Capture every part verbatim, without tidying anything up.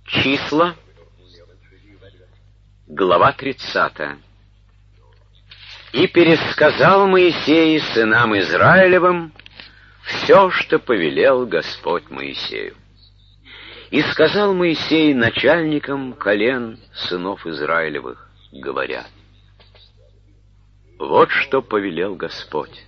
Числа, глава тридцатая. «И пересказал Моисей сынам Израилевым все, что повелел Господь Моисею. И сказал Моисей начальникам колен сынов Израилевых, говоря: вот что повелел Господь.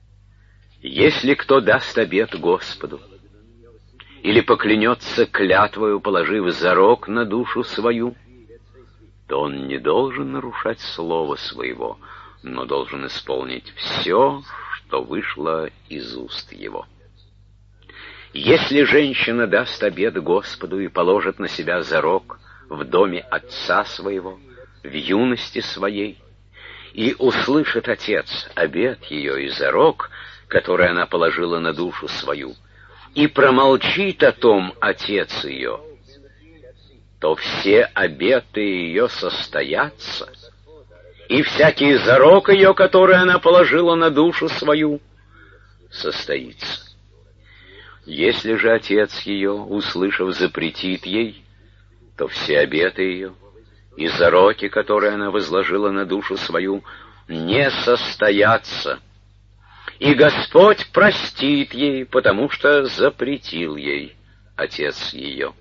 Если кто даст обет Господу, или поклянется клятвою, положив зарок на душу свою, то он не должен нарушать слова своего, но должен исполнить все, что вышло из уст его. Если женщина даст обет Господу и положит на себя зарок в доме отца своего, в юности своей, и услышит отец обет ее и зарок, который она положила на душу свою, и промолчит о том отец ее, то все обеты ее состоятся, и всякий зарок ее, который она положила на душу свою, состоится. Если же отец ее, услышав, запретит ей, то все обеты ее и зароки, которые она возложила на душу свою, не состоятся, и Господь простит ей, потому что запретил ей отец ее.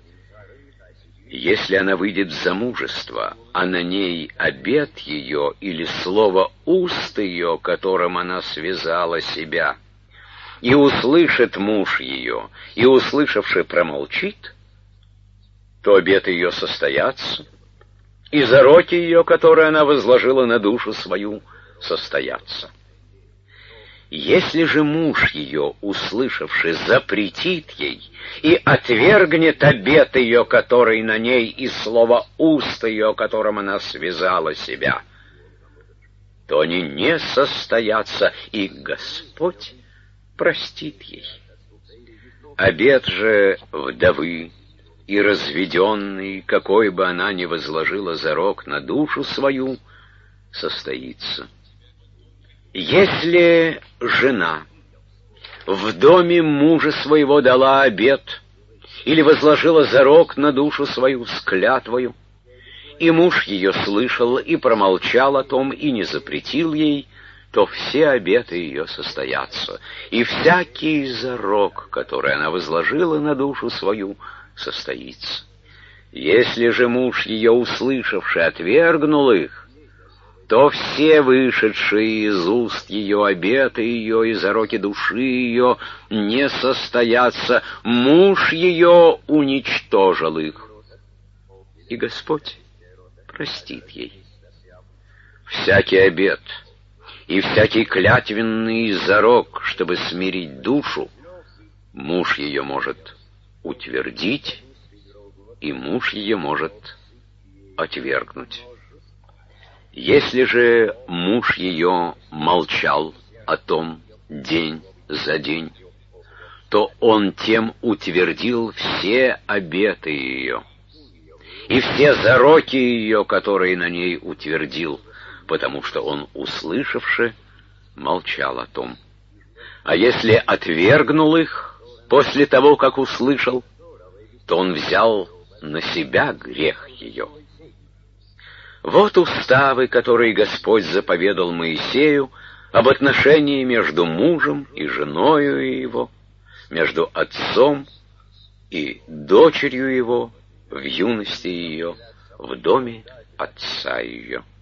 Если она выйдет в замужество, а на ней обет ее или слово уст ее, которым она связала себя, и услышит муж ее, и, услышавши, промолчит, то обеты ее состоятся, и зароки ее, которые она возложила на душу свою, состоятся. Если же муж ее, услышавши, запретит ей и отвергнет обет ее, который на ней, и слово уст ее, которым она связала себя, то они не состоятся, и Господь простит ей. Обет же вдовы и разведенной, какой бы она ни возложила зарок на душу свою, состоится. Если жена в доме мужа своего дала обет или возложила зарок на душу свою с клятвою, и муж ее слышал и промолчал о том и не запретил ей, то все обеты ее состоятся, и всякий зарок, который она возложила на душу свою, состоится. Если же муж ее, услышавший, отвергнул их, то все вышедшие из уст ее обеты ее и зароки души ее не состоятся, муж ее уничтожил их, и Господь простит ей. Всякий обет и всякий клятвенный зарок, чтобы смирить душу, муж ее может утвердить, и муж ее может отвергнуть. Если же муж ее молчал о том день за день, то он тем утвердил все обеты ее и все зароки ее, которые на ней утвердил, потому что он, услышавши, молчал о том. А если отвергнул их после того, как услышал, то он взял на себя грех ее. Вот уставы, которые Господь заповедал Моисею об отношении между мужем и женою его, между отцом и дочерью его в юности ее, в доме отца ее.